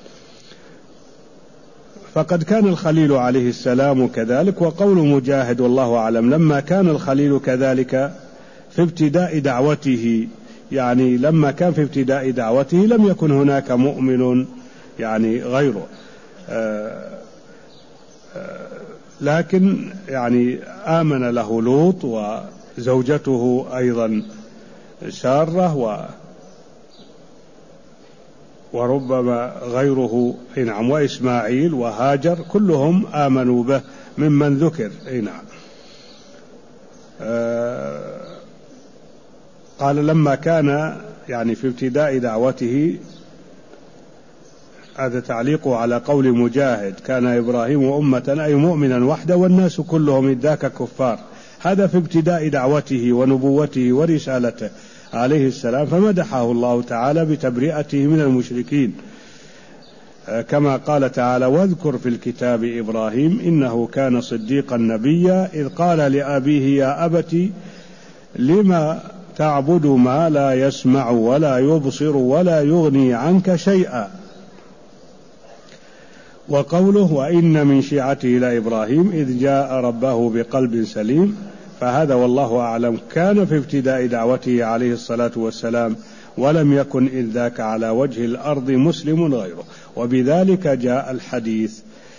فقد كان الخليل عليه السلام كذلك. وقول مجاهد والله أعلم لما كان الخليل كذلك في ابتداء دعوته، يعني لما كان في ابتداء دعوته لم يكن هناك مؤمن يعني غيره، آآ آآ لكن يعني آمن له لوط وزوجته أيضا سارة و وربما غيره نعم وإسماعيل وهاجر، كلهم آمنوا به ممن ذكر. نعم. قال لما كان يعني في ابتداء دعوته، هذا تعليقه على قول مجاهد كان إبراهيم أمة أي مؤمنا وحده والناس كلهم إذ ذاك كفار، هذا في ابتداء دعوته ونبوته ورسالته عليه السلام، فمدحه الله تعالى بتبرئته من المشركين، كما قال تعالى واذكر في الكتاب إبراهيم إنه كان صديقا نبيا إذ قال لأبيه يا أبت لما تعبد ما لا يسمع ولا يبصر ولا يغني عنك شيئا. وقوله وإن من شيعته لإبراهيم إذ جاء ربه بقلب سليم، فهذا والله أعلم كان في ابتداء دعوته عليه الصلاة والسلام، ولم يكن إذ ذاك على وجه الأرض مسلم غيره، وبذلك جاء الحديث.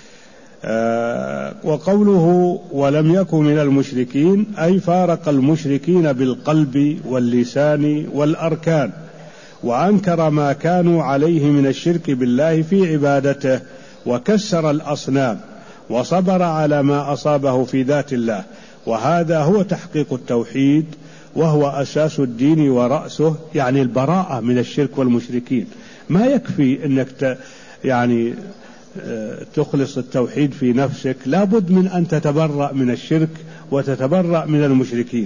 آه وقوله ولم يكن من المشركين أي فارق المشركين بالقلب واللسان والأركان، وأنكر ما كانوا عليه من الشرك بالله في عبادته، وكسر الأصنام، وصبر على ما أصابه في ذات الله، وهذا هو تحقيق التوحيد وهو أساس الدين ورأسه، يعني البراءة من الشرك والمشركين. ما يكفي أنك ت... يعني تخلص التوحيد في نفسك، لابد من أن تتبرأ من الشرك وتتبرأ من المشركين.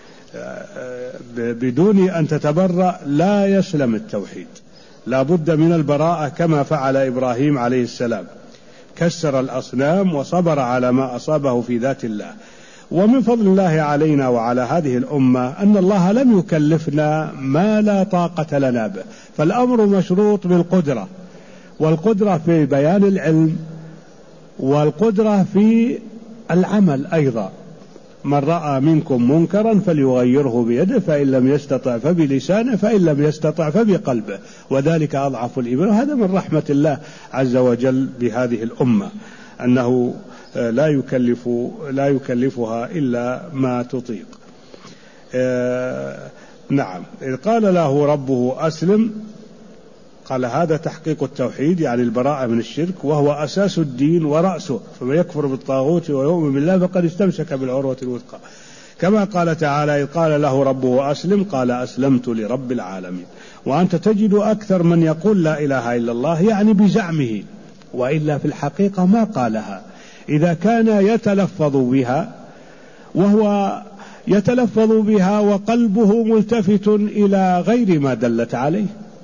بدون أن تتبرأ لا يسلم التوحيد، لابد من البراءة كما فعل إبراهيم عليه السلام، كسر الأصنام وصبر على ما أصابه في ذات الله. ومن فضل الله علينا وعلى هذه الأمة أن الله لم يكلفنا ما لا طاقة لنا به، فالأمر مشروط بالقدرة، والقدرة في بيان العلم، والقدرة في العمل أيضا. من رأى منكم منكرا فليغيره بيده، فإن لم يستطع فبلسانه، فإن لم يستطع فبقلبه، وذلك أضعف الإيمان. وهذا من رحمة الله عز وجل بهذه الأمة، أنه لا يكلف لا يكلفها إلا ما تطيق. آه نعم. إذ قال له ربه أسلم، قال هذا تحقيق التوحيد، يعني البراءة من الشرك، وهو أساس الدين ورأسه، فمن يكفر بالطاغوت ويؤمن بالله فقد استمسك بالعروة الوثقى. كما قال تعالى: إذ قال له ربه أسلم قال أسلمت لرب العالمين. وأنت تجد أكثر من يقول لا إله إلا الله يعني بزعمه، وإلا في الحقيقة ما قالها. إذا كان يتلفظ بها وهو يتلفظ بها وقلبه ملتفت إلى غير ما دلت عليه،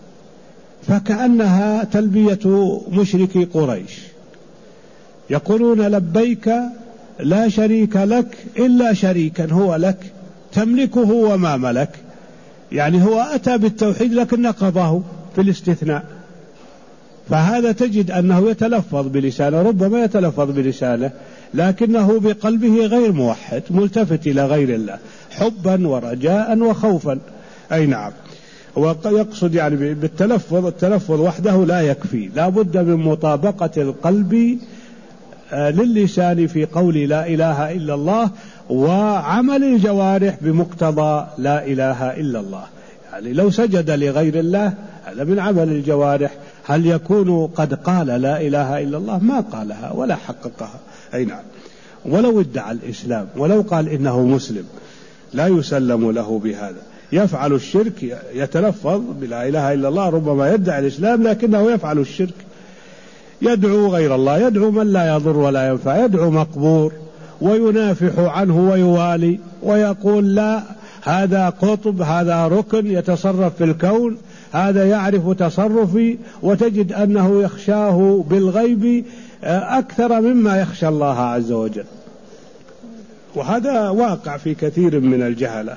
فكأنها تلبية مشركي قريش، يقولون لبيك لا شريك لك إلا شريكا هو لك تملكه وما ملك، يعني هو أتى بالتوحيد لكن نقضه في الاستثناء. فهذا تجد أنه يتلفظ بلسانه، ربما يتلفظ بلسانه لكنه بقلبه غير موحد، ملتفت إلى غير الله حبا ورجاء وخوفا. أي نعم. ويقصد يعني بالتلفظ، التلفظ وحده لا يكفي، لا بد من مطابقة القلب للسان في قول لا إله إلا الله، وعمل الجوارح بمقتضى لا إله إلا الله. يعني لو سجد لغير الله هذا من عمل الجوارح، هل يكون قد قال لا إله إلا الله؟ ما قالها ولا حققها. أي نعم. ولو ادعى الإسلام ولو قال إنه مسلم لا يسلم له بهذا. يفعل الشرك، يتلفظ بلا إله إلا الله، ربما يدعي الإسلام لكنه يفعل الشرك، يدعو غير الله، يدعو من لا يضر ولا ينفع، يدعو مقبور وينافح عنه ويوالي ويقول لا هذا قطب، هذا ركن يتصرف في الكون، هذا يعرف تصرفي، وتجد أنه يخشاه بالغيب أكثر مما يخشى الله عز وجل. وهذا واقع في كثير من الجهلة،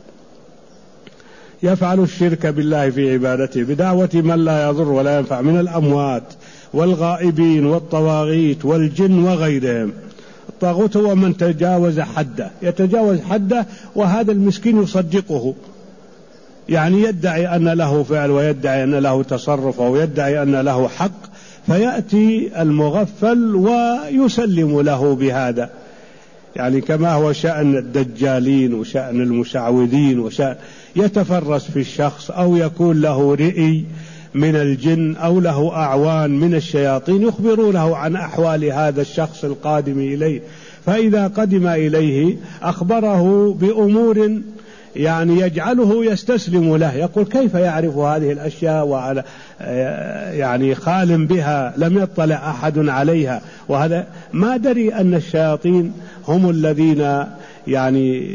يفعل الشرك بالله في عبادته بدعوة من لا يضر ولا ينفع من الأموات والغائبين والطواغيت والجن وغيرهم. الطاغوت هو من تجاوز حده، يتجاوز حده وهذا المسكين يصدقه، يعني يدعي أن له فعل ويدعي أن له تصرف ويدعي أن له حق، فيأتي المغفل ويسلم له بهذا، يعني كما هو شأن الدجالين وشأن المشعوذين وشأن يتفرس في الشخص، أو يكون له رئي من الجن أو له أعوان من الشياطين يخبرونه عن أحوال هذا الشخص القادم إليه، فإذا قدم إليه أخبره بأمور يعني يجعله يستسلم له، يقول كيف يعرف هذه الأشياء وعلى يعني خال بها لم يطلع أحد عليها، وهذا ما دري أن الشياطين هم الذين يعني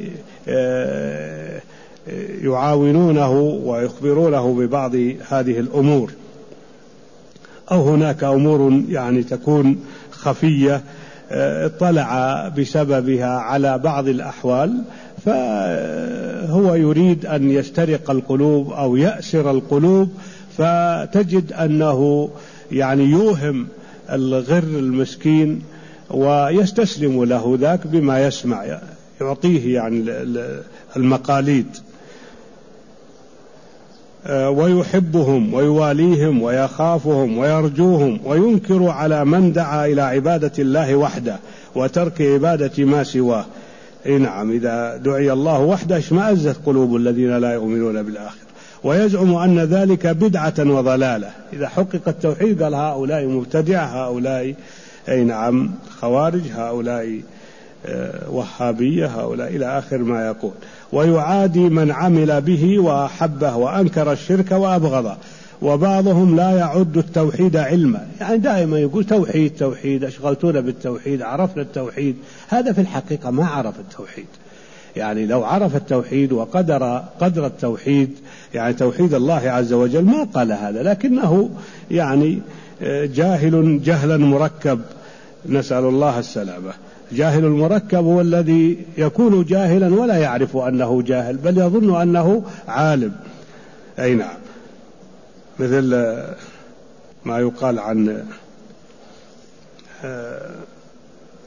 يعاونونه ويخبرونه ببعض هذه الأمور، أو هناك أمور يعني تكون خفية اطلع بسببها على بعض الأحوال، فهو يريد أن يسترق القلوب أو يأسر القلوب، فتجد أنه يعني يوهم الغر المسكين ويستسلم له ذاك بما يسمع، يعطيه يعني المقاليد، ويحبهم ويواليهم ويخافهم ويرجوهم، وينكر على من دعا إلى عبادة الله وحده وترك عبادة ما سواه. إيه نعم، إذا دعي الله وحده اشمأزت قلوب الذين لا يؤمنون بالآخرة، ويزعم أن ذلك بدعة وضلالة. إذا حقق التوحيد قال هؤلاء مبتدع، هؤلاء أي نعم خوارج، هؤلاء وهابية، هؤلاء إلى آخر ما يقول. ويعادي من عمل به وأحبه وأنكر الشرك وأبغضه. وبعضهم لا يعد التوحيد علما، يعني دائما يقول توحيد توحيد، أشغلتونا بالتوحيد، عرفنا التوحيد. هذا في الحقيقة ما عرف التوحيد، يعني لو عرف التوحيد وقدر قدر التوحيد يعني توحيد الله عز وجل ما قال هذا، لكنه يعني جاهل جهلا مركب، نسأل الله السلامة. جاهل المركب هو الذي يكون جاهلا ولا يعرف أنه جاهل، بل يظن أنه عالم. أي نعم، مثل ما يقال عن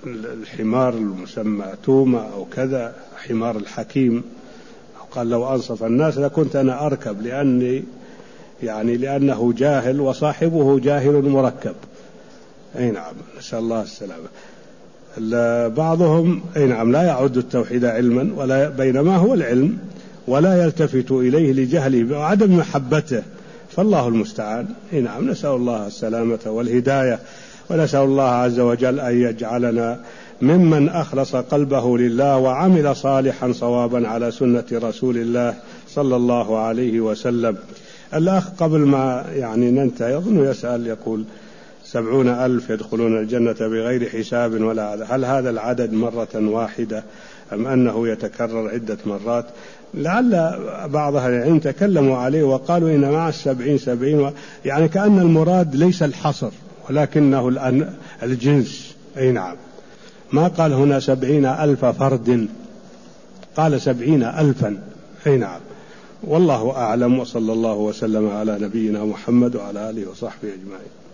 الحمار المسمى تومة أو كذا حمار الحكيم، قال لو أنصف الناس لكنت أنا أركب، لأني يعني لأنه جاهل وصاحبه جاهل مركب. أي نعم، نسأل الله السلامة. بعضهم أي نعم لا يعد التوحيد علما، ولا بينما هو العلم، ولا يلتفت إليه لجهله وعدم محبته، فالله المستعان. أي نعم، نسأل الله السلامة والهداية، ونسأل الله عز وجل أن يجعلنا ممن أخلص قلبه لله وعمل صالحا صوابا على سنة رسول الله صلى الله عليه وسلم. الأخ قبل ما يعني ننتهي يظن يسأل يقول سبعون ألف يدخلون الجنة بغير حساب ولا عذاب، هل هذا العدد مرة واحدة أم أنه يتكرر عدة مرات؟ لعل بعض أهل العلم تكلموا عليه وقالوا إن مع السبعين سبعين، يعني كأن المراد ليس الحصر ولكنه الجنس. أي نعم، ما قال هنا سبعين ألف فرد، قال سبعين ألفا. أي نعم، والله أعلم، وصلى الله وسلم على نبينا محمد وعلى آله وصحبه أجمعين.